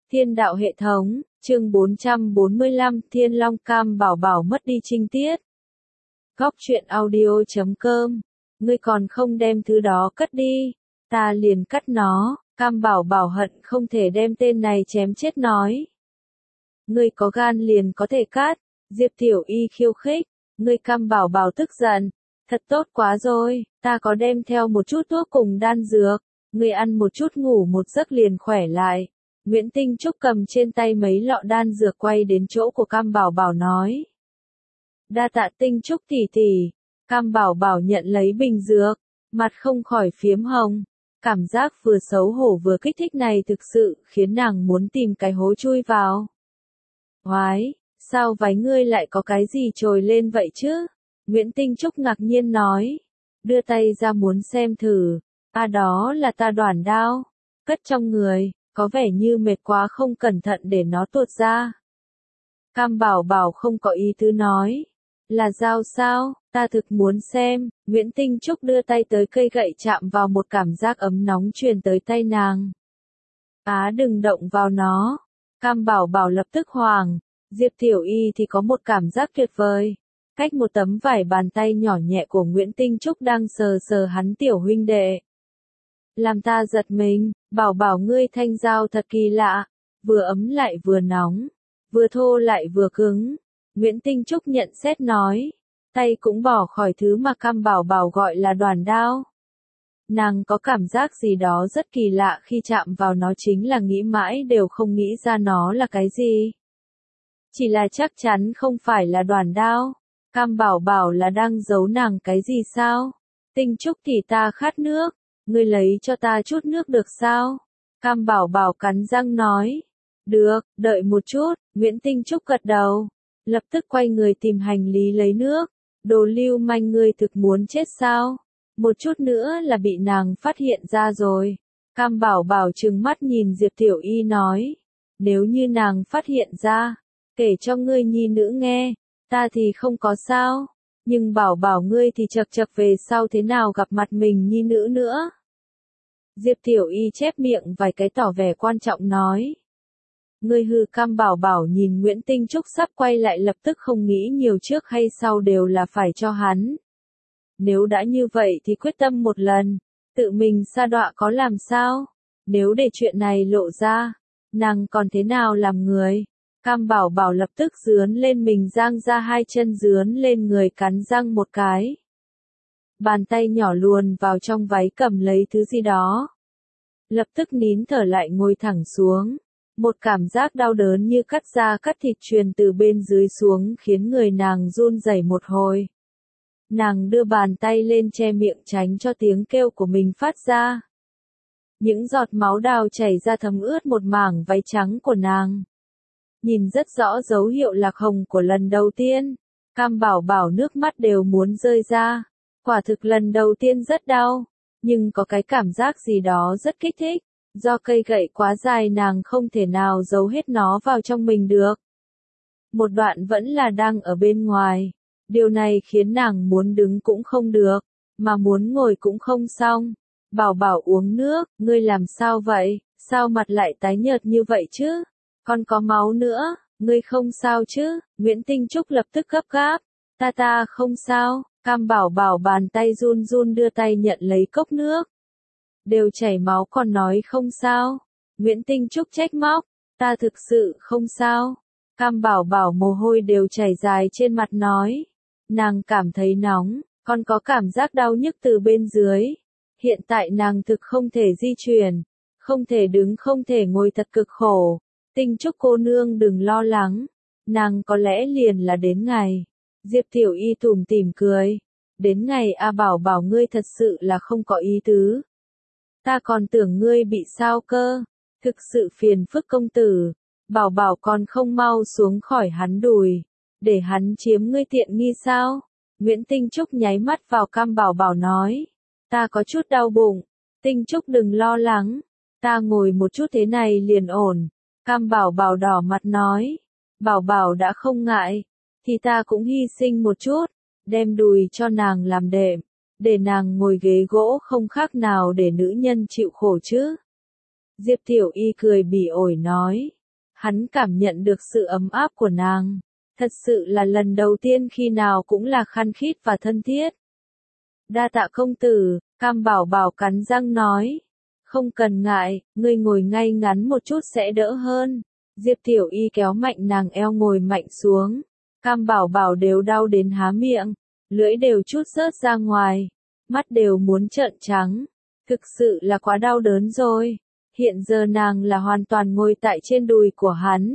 Thiên đạo hệ thống, chương 445, Thiên Long Cam Bảo Bảo mất đi trinh tiết. Góc truyện audio.com. Ngươi còn không đem thứ đó cất đi, ta liền cắt nó. Cam Bảo Bảo hận không thể đem tên này chém chết nói. Ngươi có gan liền có thể cắt. Diệp Tiểu Y khiêu khích. Ngươi Cam Bảo Bảo tức giận. Thật tốt quá rồi, ta có đem theo một chút thuốc cùng đan dược. Ngươi ăn một chút ngủ một giấc liền khỏe lại. Nguyễn Tinh Trúc cầm trên tay mấy lọ đan dược quay đến chỗ của Cam Bảo Bảo nói. Đa tạ Tinh Trúc tỷ tỷ. Cam Bảo Bảo nhận lấy bình dược, mặt không khỏi phiếm hồng. Cảm giác vừa xấu hổ vừa kích thích này thực sự khiến nàng muốn tìm cái hố chui vào. Oái, sao váy ngươi lại có cái gì trồi lên vậy chứ? Nguyễn Tinh Trúc ngạc nhiên nói. Đưa tay ra muốn xem thử. Đó là ta đoản đao. Cất trong người, có vẻ như mệt quá không cẩn thận để nó tuột ra. Cam Bảo Bảo không có ý tứ nói. Là dao sao, ta thực muốn xem. Nguyễn Tinh Trúc đưa tay tới cây gậy chạm vào một cảm giác ấm nóng truyền tới tay nàng. Đừng động vào nó. Cam Bảo Bảo lập tức hoảng. Diệp Tiểu Y thì có một cảm giác tuyệt vời. Cách một tấm vải bàn tay nhỏ nhẹ của Nguyễn Tinh Trúc đang sờ sờ hắn tiểu huynh đệ. Làm ta giật mình, Bảo Bảo ngươi thanh dao thật kỳ lạ. Vừa ấm lại vừa nóng. Vừa thô lại vừa cứng. Nguyễn Tinh Trúc nhận xét nói. Tay cũng bỏ khỏi thứ mà Cam Bảo Bảo gọi là đoản đao. Nàng có cảm giác gì đó rất kỳ lạ khi chạm vào nó, chính là nghĩ mãi đều không nghĩ ra nó là cái gì. Chỉ là chắc chắn không phải là đoản đao. Cam Bảo Bảo là đang giấu nàng cái gì sao? Tinh Trúc thì ta khát nước. Ngươi lấy cho ta chút nước được sao? Cam Bảo Bảo cắn răng nói. Được, đợi một chút. Nguyễn Tinh Trúc gật đầu. Lập tức quay người tìm hành lý lấy nước. Đồ lưu manh, ngươi thực muốn chết sao? Một chút nữa là bị nàng phát hiện ra rồi. Cam Bảo Bảo trừng mắt nhìn Diệp Tiểu Y nói. Nếu như nàng phát hiện ra, kể cho ngươi nhi nữ nghe, ta thì không có sao. Nhưng Bảo Bảo ngươi thì chật chật về sau thế nào gặp mặt mình nhi nữ nữa. Diệp Tiểu Y chép miệng vài cái tỏ vẻ quan trọng nói. Ngươi hư. Cam Bảo Bảo nhìn Nguyễn Tinh Trúc sắp quay lại lập tức không nghĩ nhiều, trước hay sau đều là phải cho hắn. Nếu đã như vậy thì quyết tâm một lần, tự mình sa đọa có làm sao? Nếu để chuyện này lộ ra, nàng còn thế nào làm người? Cam Bảo Bảo lập tức dướn lên mình, giang ra hai chân dướn lên người, cắn răng một cái. Bàn tay nhỏ luồn vào trong váy cầm lấy thứ gì đó. Lập tức nín thở lại ngồi thẳng xuống. Một cảm giác đau đớn như cắt da cắt thịt truyền từ bên dưới xuống khiến người nàng run rẩy một hồi. Nàng đưa bàn tay lên che miệng tránh cho tiếng kêu của mình phát ra. Những giọt máu đào chảy ra thấm ướt một mảng váy trắng của nàng. Nhìn rất rõ dấu hiệu lạc hồng của lần đầu tiên. Cam Bảo Bảo nước mắt đều muốn rơi ra. Quả thực lần đầu tiên rất đau. Nhưng có cái cảm giác gì đó rất kích thích. Do cây gậy quá dài nàng không thể nào giấu hết nó vào trong mình được. Một đoạn vẫn là đang ở bên ngoài. Điều này khiến nàng muốn đứng cũng không được, mà muốn ngồi cũng không xong. Bảo Bảo uống nước, ngươi làm sao vậy, sao mặt lại tái nhợt như vậy chứ? Còn có máu nữa, ngươi không sao chứ? Nguyễn Tinh Trúc lập tức gấp gáp. Ta không sao. Cam Bảo Bảo bàn tay run run đưa tay nhận lấy cốc nước. Đều chảy máu còn nói không sao. Nguyễn Tinh Trúc trách móc. Ta thực sự không sao. Cam Bảo Bảo mồ hôi đều chảy dài trên mặt nói. Nàng cảm thấy nóng, còn có cảm giác đau nhức từ bên dưới. Hiện tại nàng thực không thể di chuyển, không thể đứng, không thể ngồi, thật cực khổ. Tinh Trúc cô nương đừng lo lắng. Nàng có lẽ liền là đến ngày. Diệp Tiểu Y tủm tỉm cười. Đến ngày Bảo Bảo ngươi thật sự là không có ý tứ. Ta còn tưởng ngươi bị sao cơ. Thực sự phiền phức công tử. Bảo Bảo còn không mau xuống khỏi hắn đùi. Để hắn chiếm ngươi tiện nghi sao? Nguyễn Tinh Trúc nháy mắt vào Cam Bảo Bảo nói. Ta có chút đau bụng. Tinh Trúc đừng lo lắng. Ta ngồi một chút thế này liền ổn. Cam Bảo Bảo đỏ mặt nói. Bảo Bảo đã không ngại. Thì ta cũng hy sinh một chút. Đem đùi cho nàng làm đệm. Để nàng ngồi ghế gỗ không khác nào để nữ nhân chịu khổ chứ. Diệp Tiểu Y cười bỉ ổi nói. Hắn cảm nhận được sự ấm áp của nàng. Thật sự là lần đầu tiên khi nào cũng là khăng khít và thân thiết. Đa tạ công tử, Cam Bảo Bảo cắn răng nói. Không cần ngại, ngươi ngồi ngay ngắn một chút sẽ đỡ hơn. Diệp Tiểu Y kéo mạnh nàng eo ngồi mạnh xuống. Cam Bảo Bảo đều đau đến há miệng, lưỡi đều chút rớt ra ngoài, mắt đều muốn trợn trắng. Thực sự là quá đau đớn rồi. Hiện giờ nàng là hoàn toàn ngồi tại trên đùi của hắn.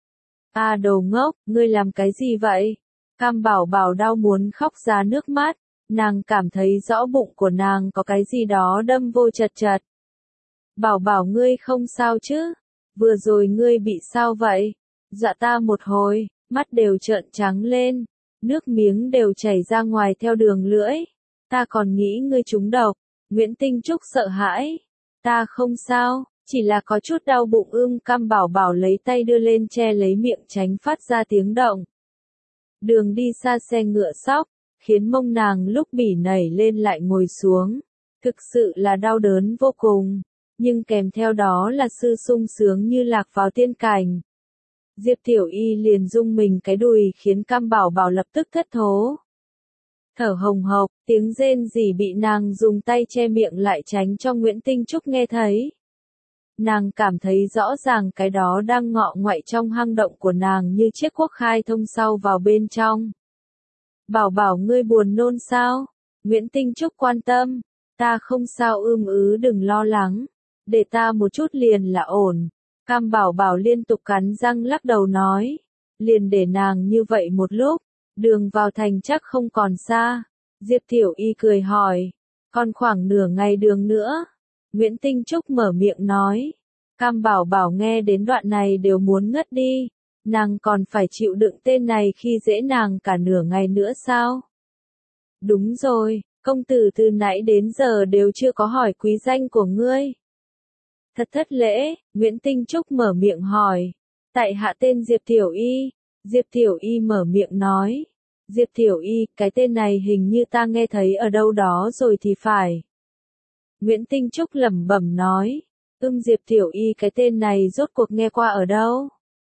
À đồ ngốc, ngươi làm cái gì vậy? Cam Bảo Bảo đau muốn khóc ra nước mắt. Nàng cảm thấy rõ bụng của nàng có cái gì đó đâm vô chật chật. Bảo Bảo ngươi không sao chứ? Vừa rồi ngươi bị sao vậy? Dọa ta một hồi, mắt đều trợn trắng lên, nước miếng đều chảy ra ngoài theo đường lưỡi. Ta còn nghĩ ngươi trúng độc. Nguyễn Tinh Trúc sợ hãi. Ta không sao, chỉ là có chút đau bụng Cam Bảo Bảo lấy tay đưa lên che lấy miệng tránh phát ra tiếng động. Đường đi xa xe ngựa sóc, khiến mông nàng lúc bỉ nảy lên lại ngồi xuống. Thực sự là đau đớn vô cùng, nhưng kèm theo đó là sự sung sướng như lạc vào tiên cảnh. Diệp Tiểu Y liền rung mình cái đùi khiến Cam Bảo Bảo lập tức thất thố. Thở hồng hộc, tiếng rên rỉ bị nàng dùng tay che miệng lại tránh cho Nguyễn Tinh Trúc nghe thấy. Nàng cảm thấy rõ ràng cái đó đang ngọ ngoại trong hang động của nàng như chiếc cuốc khai thông sau vào bên trong. Bảo Bảo ngươi buồn nôn sao? Nguyễn Tinh Trúc quan tâm. Ta không sao đừng lo lắng. Để ta một chút liền là ổn. Cam Bảo Bảo liên tục cắn răng lắc đầu nói. Liền để nàng như vậy một lúc. Đường vào thành chắc không còn xa. Diệp Tiểu Y cười hỏi. Còn khoảng nửa ngày đường nữa. Nguyễn Tinh Trúc mở miệng nói. Cam Bảo Bảo nghe đến đoạn này đều muốn ngất đi. Nàng còn phải chịu đựng tên này khi dễ nàng cả nửa ngày nữa sao? Đúng rồi, công tử từ nãy đến giờ đều chưa có hỏi quý danh của ngươi. Thật thất lễ, Nguyễn Tinh Trúc mở miệng hỏi. Tại hạ tên Diệp Tiểu Y. Diệp Tiểu Y mở miệng nói. Diệp Tiểu Y, cái tên này hình như ta nghe thấy ở đâu đó rồi thì phải. Nguyễn Tinh Trúc lẩm bẩm nói. Diệp Tiểu Y cái tên này rốt cuộc nghe qua ở đâu?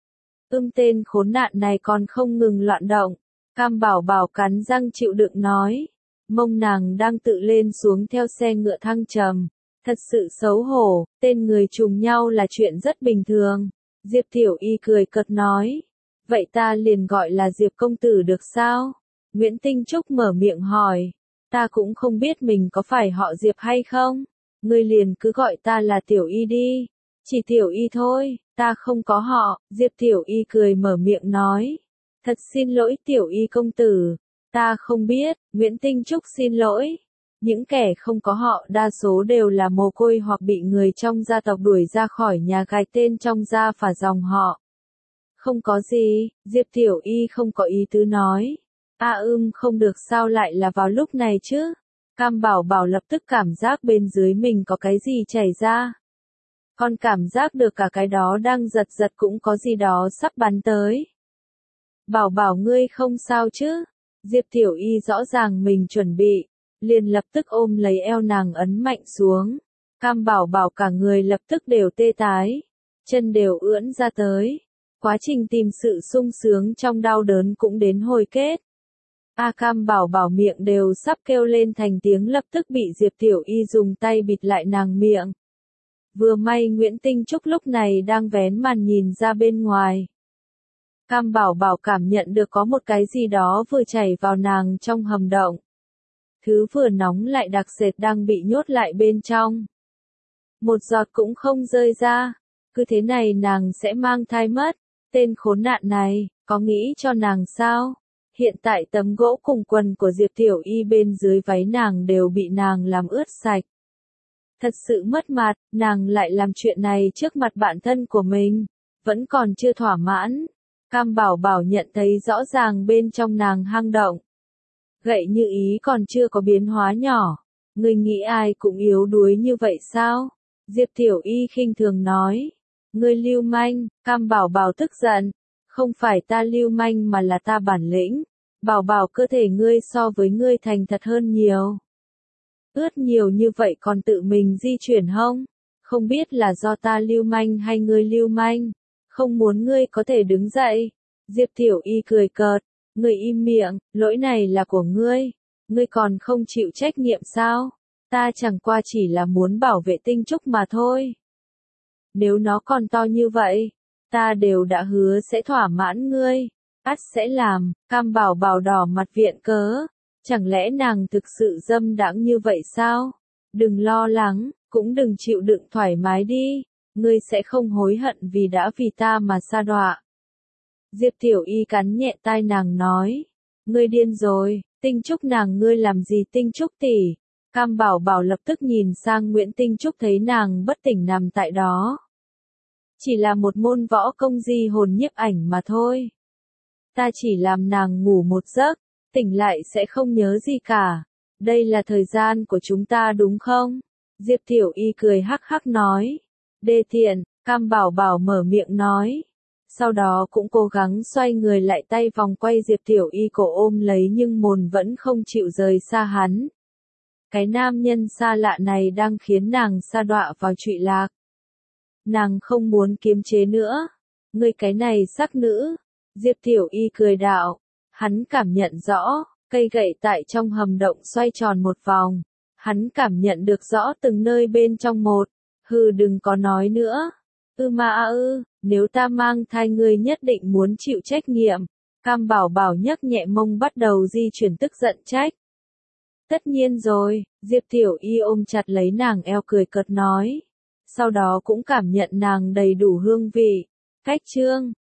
Tên khốn nạn này còn không ngừng loạn động. Cam Bảo Bảo cắn răng chịu đựng nói. Mông nàng đang tự lên xuống theo xe ngựa thăng trầm. Thật sự xấu hổ, tên người trùng nhau là chuyện rất bình thường. Diệp Tiểu Y cười cợt nói. Vậy ta liền gọi là Diệp công tử được sao? Nguyễn Tinh Trúc mở miệng hỏi. Ta cũng không biết mình có phải họ Diệp hay không. Ngươi liền cứ gọi ta là Tiểu Y đi. Chỉ Tiểu Y thôi, ta không có họ. Diệp Tiểu Y cười mở miệng nói. Thật xin lỗi Tiểu Y công tử. Ta không biết. Nguyễn Tinh Trúc xin lỗi. Những kẻ không có họ đa số đều là mồ côi hoặc bị người trong gia tộc đuổi ra khỏi nhà gài tên trong gia phả dòng họ. Không có gì, Diệp Tiểu Y không có ý tứ nói. Không được sao lại là vào lúc này chứ. Cam Bảo Bảo lập tức cảm giác bên dưới mình có cái gì chảy ra. Con cảm giác được cả cái đó đang giật giật cũng có gì đó sắp bắn tới. Bảo Bảo ngươi không sao chứ? Diệp Tiểu Y rõ ràng mình chuẩn bị, liền lập tức ôm lấy eo nàng ấn mạnh xuống. Cam Bảo Bảo cả người lập tức đều tê tái, chân đều ưỡn ra tới. Quá trình tìm sự sung sướng trong đau đớn cũng đến hồi kết. Cam Bảo Bảo miệng đều sắp kêu lên thành tiếng lập tức bị Diệp Tiểu Y dùng tay bịt lại nàng miệng. Vừa may Nguyễn Tinh Trúc lúc này đang vén màn nhìn ra bên ngoài. Cam Bảo Bảo cảm nhận được có một cái gì đó vừa chảy vào nàng trong hầm động. Thứ vừa nóng lại đặc sệt đang bị nhốt lại bên trong. Một giọt cũng không rơi ra. Cứ thế này nàng sẽ mang thai mất. Tên khốn nạn này, có nghĩ cho nàng sao? Hiện tại tấm gỗ cùng quần của Diệp Tiểu Y bên dưới váy nàng đều bị nàng làm ướt sạch. Thật sự mất mặt, nàng lại làm chuyện này trước mặt bạn thân của mình. Vẫn còn chưa thỏa mãn. Cam Bảo Bảo nhận thấy rõ ràng bên trong nàng hang động. Gậy như ý còn chưa có biến hóa nhỏ. Ngươi nghĩ ai cũng yếu đuối như vậy sao? Diệp Tiểu Y khinh thường nói. Ngươi lưu manh, Cam Bảo Bảo tức giận. Không phải ta lưu manh mà là ta bản lĩnh. Bảo Bảo cơ thể ngươi so với ngươi thành thật hơn nhiều. Ướt nhiều như vậy còn tự mình di chuyển không? Không biết là do ta lưu manh hay ngươi lưu manh? không muốn ngươi có thể đứng dậy. Diệp Tiểu Y cười cợt, ngươi im miệng, lỗi này là của ngươi. Ngươi còn không chịu trách nhiệm sao? Ta chẳng qua chỉ là muốn bảo vệ Tinh Trúc mà thôi. Nếu nó còn to như vậy, ta đều đã hứa sẽ thỏa mãn ngươi. Ắt sẽ làm. Cam Bảo Bảo đỏ mặt viện cớ. Chẳng lẽ nàng thực sự dâm đãng như vậy sao? Đừng lo lắng, cũng đừng chịu đựng, thoải mái đi. Ngươi sẽ không hối hận vì ta mà sa đọa. Diệp Tiểu Y cắn nhẹ tai nàng nói. Ngươi điên rồi, Tinh Trúc nàng ngươi làm gì Tinh Trúc tỷ? Cam Bảo Bảo lập tức nhìn sang Nguyễn Tinh Trúc thấy nàng bất tỉnh nằm tại đó. Chỉ là một môn võ công di hồn nhiếp ảnh mà thôi. Ta chỉ làm nàng ngủ một giấc, tỉnh lại sẽ không nhớ gì cả. Đây là thời gian của chúng ta đúng không? Diệp Tiểu Y cười hắc hắc nói. Đê tiện, Cam Bảo Bảo mở miệng nói. Sau đó cũng cố gắng xoay người lại, tay vòng quay Diệp Tiểu Y cổ ôm lấy nhưng mồn vẫn không chịu rời xa hắn. Cái nam nhân xa lạ này đang khiến nàng sa đọa vào trụy lạc. Nàng không muốn kiềm chế nữa. Ngươi cái này sắc nữ. Diệp Tiểu Y cười đạo. Hắn cảm nhận rõ, cây gậy tại trong hầm động xoay tròn một vòng. Hắn cảm nhận được rõ từng nơi bên trong một. Hừ, đừng có nói nữa. Nếu ta mang thai ngươi nhất định muốn chịu trách nhiệm. Cam Bảo Bảo nhấc nhẹ mông bắt đầu di chuyển tức giận trách. Tất nhiên rồi, Diệp Tiểu Y ôm chặt lấy nàng eo cười cợt nói. Sau đó cũng cảm nhận nàng đầy đủ hương vị. Cách chương